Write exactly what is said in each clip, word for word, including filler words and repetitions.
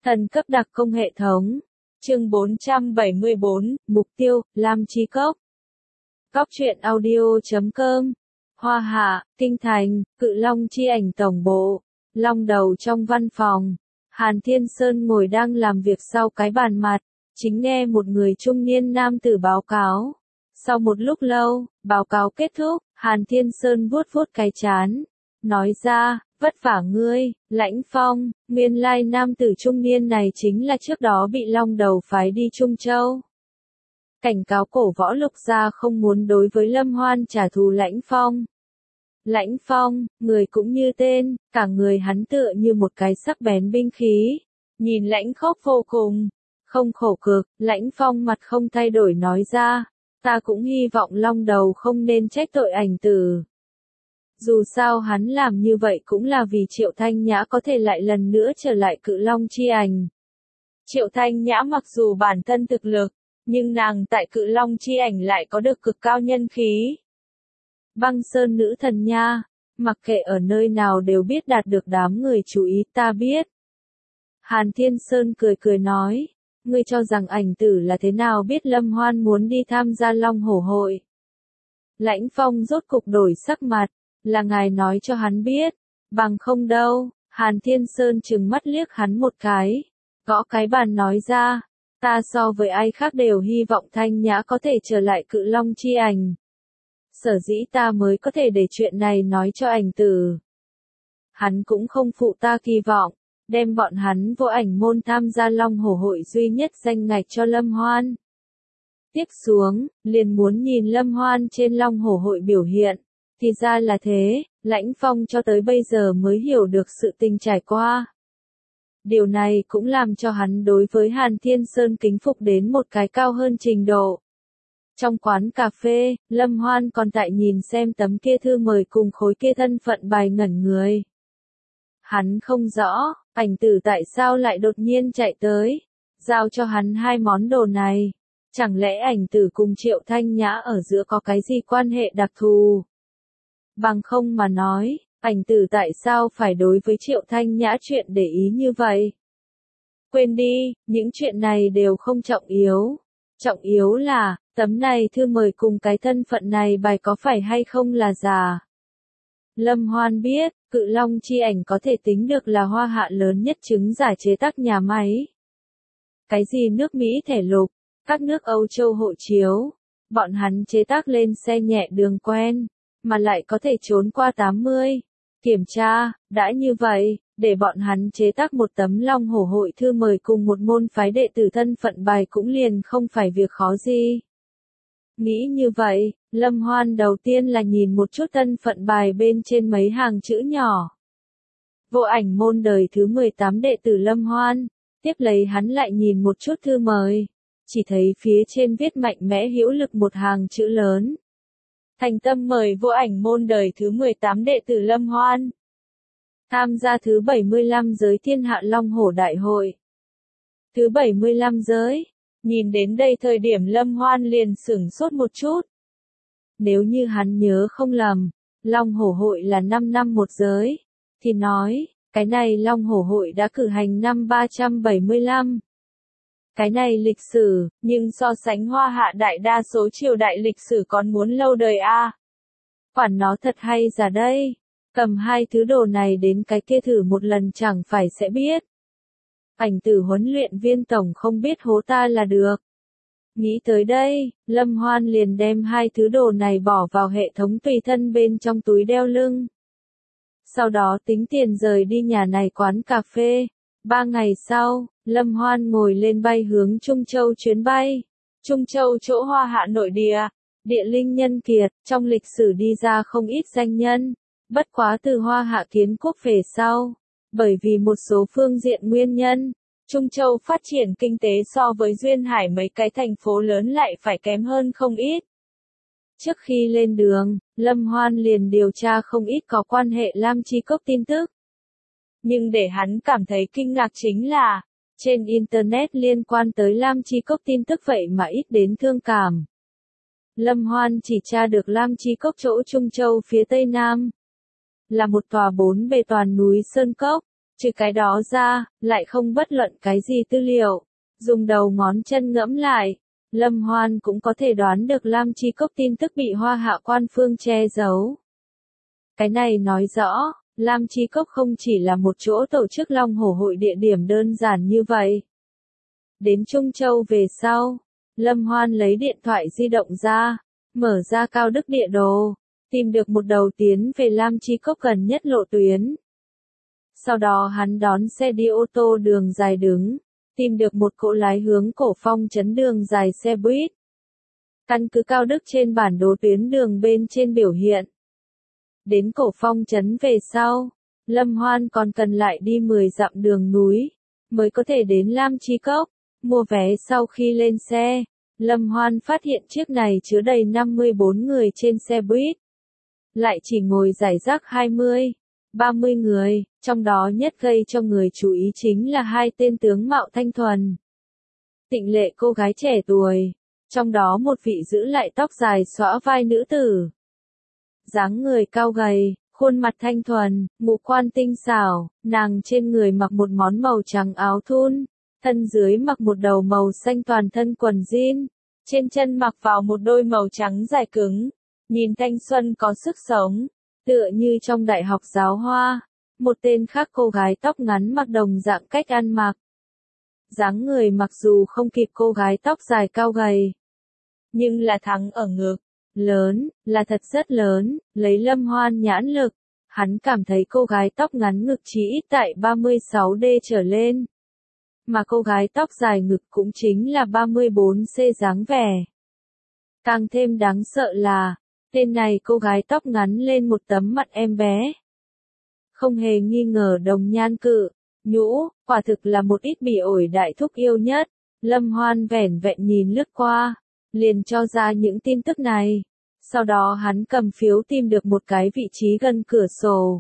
Thần cấp đặc công hệ thống. Chương bốn trăm bảy mươi bốn, Mục tiêu, Lam Chi Cốc. Cóc truyện audio chấm com. Hoa Hạ, Kinh Thành, Cự Long chi ảnh tổng bộ. Long đầu trong văn phòng. Hàn Thiên Sơn ngồi đang làm việc sau cái bàn mặt, chính nghe một người trung niên nam tử báo cáo. Sau một lúc lâu, báo cáo kết thúc, Hàn Thiên Sơn vuốt vuốt cái trán, nói ra, vất vả ngươi, Lãnh Phong, nguyên lai nam tử trung niên này chính là trước đó bị Long đầu phái đi Trung Châu. Cảnh cáo cổ võ lục gia không muốn đối với Lâm Hoan trả thù Lãnh Phong. Lãnh Phong, người cũng như tên, cả người hắn tựa như một cái sắc bén binh khí, nhìn lãnh khốc vô cùng, không khổ cực. Lãnh Phong mặt không thay đổi nói ra, ta cũng hy vọng Long đầu không nên trách tội ảnh tử. Dù sao hắn làm như vậy cũng là vì Triệu Thanh Nhã có thể lại lần nữa trở lại Cự Long chi ảnh. Triệu Thanh Nhã mặc dù bản thân thực lực, nhưng nàng tại Cự Long chi ảnh lại có được cực cao nhân khí. Băng Sơn nữ thần nha, mặc kệ ở nơi nào đều biết đạt được đám người chú ý, ta biết. Hàn Thiên Sơn cười cười nói, ngươi cho rằng ảnh tử là thế nào biết Lâm Hoan muốn đi tham gia Long Hổ hội. Lãnh Phong rốt cục đổi sắc mặt, là ngài nói cho hắn biết, bằng không đâu. Hàn Thiên Sơn trừng mắt liếc hắn một cái, gõ cái bàn nói ra, ta so với ai khác đều hy vọng Thanh Nhã có thể trở lại Cự Long chi ảnh. Sở dĩ ta mới có thể để chuyện này nói cho ảnh tử. Hắn cũng không phụ ta kỳ vọng, đem bọn hắn vô ảnh môn tham gia Long Hổ hội duy nhất danh ngạch cho Lâm Hoan. Tiếp xuống, liền muốn nhìn Lâm Hoan trên Long Hổ hội biểu hiện. Thì ra là thế, Lãnh Phong cho tới bây giờ mới hiểu được sự tình trải qua. Điều này cũng làm cho hắn đối với Hàn Thiên Sơn kính phục đến một cái cao hơn trình độ. Trong quán cà phê, Lâm Hoan còn tại nhìn xem tấm kia thư mời cùng khối kia thân phận bài ngẩn người. Hắn không rõ, ảnh tử tại sao lại đột nhiên chạy tới, giao cho hắn hai món đồ này. Chẳng lẽ ảnh tử cùng Triệu Thanh Nhã ở giữa có cái gì quan hệ đặc thù? Bằng không mà nói, ảnh tử tại sao phải đối với Triệu Thanh Nhã chuyện để ý như vậy? Quên đi, những chuyện này đều không trọng yếu. Trọng yếu là, tấm này thư mời cùng cái thân phận này bài có phải hay không là giả. Lâm Hoan biết, Cự Long chi ảnh có thể tính được là Hoa Hạ lớn nhất trứng giả chế tác nhà máy. Cái gì nước Mỹ thẻ lục, các nước Âu Châu hộ chiếu, bọn hắn chế tác lên xe nhẹ đường quen, mà lại có thể trốn qua tám mươi. Kiểm tra, đã như vậy, để bọn hắn chế tác một tấm Long Hổ hội thư mời cùng một môn phái đệ tử thân phận bài cũng liền không phải việc khó gì. Nghĩ như vậy, Lâm Hoan đầu tiên là nhìn một chút thân phận bài bên trên mấy hàng chữ nhỏ. Vô ảnh môn đời thứ mười tám đệ tử Lâm Hoan, tiếp lấy hắn lại nhìn một chút thư mời, chỉ thấy phía trên viết mạnh mẽ hữu lực một hàng chữ lớn. Thành tâm mời vô ảnh môn đời thứ mười tám đệ tử Lâm Hoan tham gia thứ bảy mươi lăm giới Thiên Hạ Long Hổ đại hội. Thứ bảy mươi lăm giới, nhìn đến đây thời điểm Lâm Hoan liền sửng sốt một chút. Nếu như hắn nhớ không lầm, Long Hổ hội là năm năm một giới, thì nói, cái này Long Hổ hội đã cử hành năm ba trăm bảy mươi lăm. Cái này lịch sử, nhưng so sánh Hoa Hạ đại đa số triều đại lịch sử còn muốn lâu đời a. À. Quản nó thật hay giả đây, cầm hai thứ đồ này đến cái kia thử một lần chẳng phải sẽ biết. Ảnh tử huấn luyện viên tổng không biết hố ta là được. Nghĩ tới đây, Lâm Hoan liền đem hai thứ đồ này bỏ vào hệ thống tùy thân bên trong túi đeo lưng. Sau đó tính tiền rời đi nhà này quán cà phê. Ba ngày sau, Lâm Hoan ngồi lên bay hướng Trung Châu chuyến bay. Trung Châu chỗ Hoa Hạ nội địa, địa linh nhân kiệt, trong lịch sử đi ra không ít danh nhân. Bất quá từ Hoa Hạ kiến quốc về sau, bởi vì một số phương diện nguyên nhân, Trung Châu phát triển kinh tế so với Duyên Hải mấy cái thành phố lớn lại phải kém hơn không ít. Trước khi lên đường, Lâm Hoan liền điều tra không ít có quan hệ Lam Chi Cốc tin tức. Nhưng để hắn cảm thấy kinh ngạc chính là, trên Internet liên quan tới Lam Chi Cốc tin tức vậy mà ít đến thương cảm. Lâm Hoan chỉ tra được Lam Chi Cốc chỗ Trung Châu phía Tây Nam. Là một tòa bốn bề toàn núi Sơn Cốc, Trừ cái đó ra, lại không bất luận cái gì tư liệu. Dùng đầu ngón chân ngẫm lại, Lâm Hoan cũng có thể đoán được Lam Chi Cốc tin tức bị Hoa Hạ quan phương che giấu. Cái này nói rõ, Lam Chi Cốc không chỉ là một chỗ tổ chức Long Hổ hội địa điểm đơn giản như vậy. Đến Trung Châu về sau, Lâm Hoan lấy điện thoại di động ra, mở ra Cao Đức địa đồ, tìm được một đầu tiến về Lam Chi Cốc gần nhất lộ tuyến. Sau đó hắn đón xe đi ô tô đường dài đứng, tìm được một cỗ lái hướng Cổ Phong trấn đường dài xe buýt. Căn cứ Cao Đức trên bản đồ tuyến đường bên trên biểu hiện. Đến Cổ Phong trấn về sau, Lâm Hoan còn cần lại đi mười dặm đường núi, mới có thể đến Lam Chi Cốc. Mua vé sau khi lên xe, Lâm Hoan phát hiện chiếc này chứa đầy năm mươi bốn người trên xe buýt. Lại chỉ ngồi rải rác hai mươi, ba mươi người, trong đó nhất gây cho người chú ý chính là hai tên tướng mạo thanh thuần. Tịnh lệ cô gái trẻ tuổi, trong đó một vị giữ lại tóc dài xõa vai nữ tử. Dáng người cao gầy, khuôn mặt thanh thuần, ngũ quan tinh xảo, nàng trên người mặc một món màu trắng áo thun, thân dưới mặc một đầu màu xanh toàn thân quần jean, trên chân mặc vào một đôi màu trắng dài cứng, nhìn thanh xuân có sức sống, tựa như trong đại học giáo hoa. Một tên khác cô gái tóc ngắn mặc đồng dạng cách ăn mặc. Dáng người mặc dù không kịp cô gái tóc dài cao gầy, nhưng là thắng ở ngực, lớn, là thật rất lớn, lấy Lâm Hoan nhãn lực, hắn cảm thấy cô gái tóc ngắn ngực chỉ ít tại ba mươi sáu D trở lên. Mà cô gái tóc dài ngực cũng chính là ba mươi bốn C dáng vẻ. Càng thêm đáng sợ là, tên này cô gái tóc ngắn lên một tấm mặt em bé. Không hề nghi ngờ đồng nhan cự, nhũ, quả thực là một ít bị ổi đại thúc yêu nhất. Lâm Hoan vẻn vẹn nhìn lướt qua, liền cho ra những tin tức này. Sau đó hắn cầm phiếu tìm được một cái vị trí gần cửa sổ.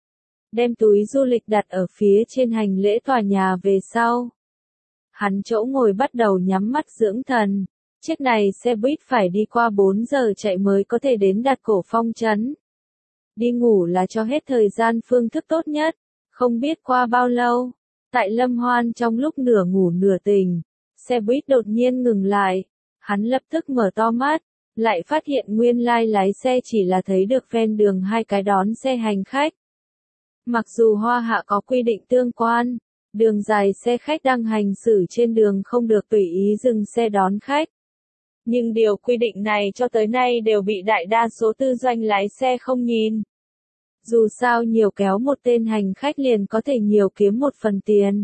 Đem túi du lịch đặt ở phía trên hành lễ tòa nhà về sau. Hắn chỗ ngồi bắt đầu nhắm mắt dưỡng thần. Chiếc này xe buýt phải đi qua bốn giờ chạy mới có thể đến đạt Cổ Phong trấn. Đi ngủ là cho hết thời gian phương thức tốt nhất. Không biết qua bao lâu, tại Lâm Hoan trong lúc nửa ngủ nửa tỉnh, xe buýt đột nhiên ngừng lại. Hắn lập tức mở to mắt, lại phát hiện nguyên lai lái xe chỉ là thấy được ven đường hai cái đón xe hành khách. Mặc dù Hoa Hạ có quy định tương quan, đường dài xe khách đang hành xử trên đường không được tùy ý dừng xe đón khách. Nhưng điều quy định này cho tới nay đều bị đại đa số tư doanh lái xe không nhìn. Dù sao nhiều kéo một tên hành khách liền có thể nhiều kiếm một phần tiền.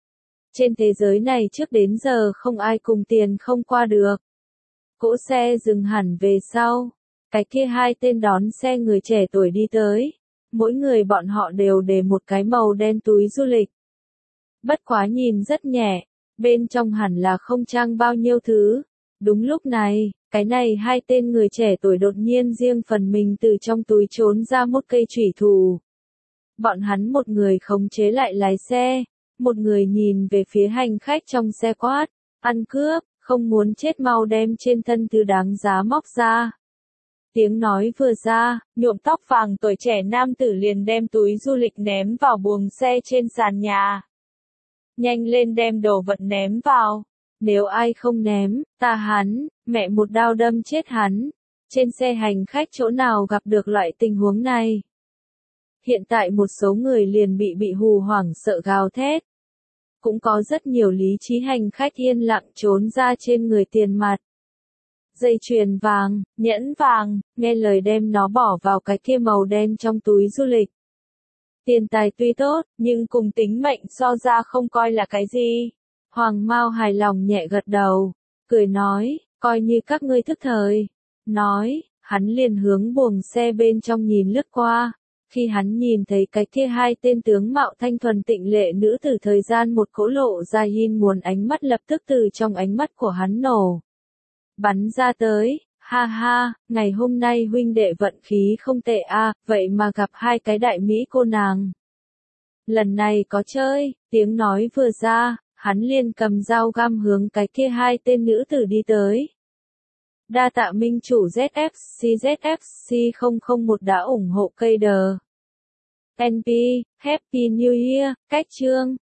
Trên thế giới này trước đến giờ không ai cùng tiền không qua được. Cỗ xe dừng hẳn về sau, cái kia hai tên đón xe người trẻ tuổi đi tới. Mỗi người bọn họ đều để một cái màu đen túi du lịch. Bất quá nhìn rất nhẹ, bên trong hẳn là không trang bao nhiêu thứ. Đúng lúc này, cái này hai tên người trẻ tuổi đột nhiên riêng phần mình từ trong túi trốn ra một cây chủy thủ. Bọn hắn một người khống chế lại lái xe, một người nhìn về phía hành khách trong xe quát, ăn cướp, không muốn chết mau đem trên thân thứ đáng giá móc ra. Tiếng nói vừa ra, nhuộm tóc vàng tuổi trẻ nam tử liền đem túi du lịch ném vào buồng xe trên sàn nhà. Nhanh lên đem đồ vật ném vào. Nếu ai không ném, ta hắn, mẹ một đao đâm chết hắn. Trên xe hành khách chỗ nào gặp được loại tình huống này? Hiện tại một số người liền bị bị hù hoảng sợ gào thét. Cũng có rất nhiều lý trí hành khách yên lặng trốn ra trên người tiền mặt. Dây chuyền vàng, nhẫn vàng, nghe lời đem nó bỏ vào cái kia màu đen trong túi du lịch. Tiền tài tuy tốt, nhưng cùng tính mệnh so ra không coi là cái gì. Hoàng Mao hài lòng nhẹ gật đầu, cười nói, coi như các ngươi thức thời. Nói, hắn liền hướng buồng xe bên trong nhìn lướt qua. Khi hắn nhìn thấy cái kia hai tên tướng mạo thanh thuần tịnh lệ nữ tử thời gian một cỗ lộ ra hin muốn ánh mắt lập tức từ trong ánh mắt của hắn nổ. Bắn ra tới, ha ha, ngày hôm nay huynh đệ vận khí không tệ a, vậy mà gặp hai cái đại mỹ cô nàng. Lần này có chơi, tiếng nói vừa ra, hắn liền cầm dao găm hướng cái kia hai tên nữ tử đi tới. Đa tạ minh chủ Z F C Z F C không không một đã ủng hộ cây đờ. en pê, Happy New Year, cách chương.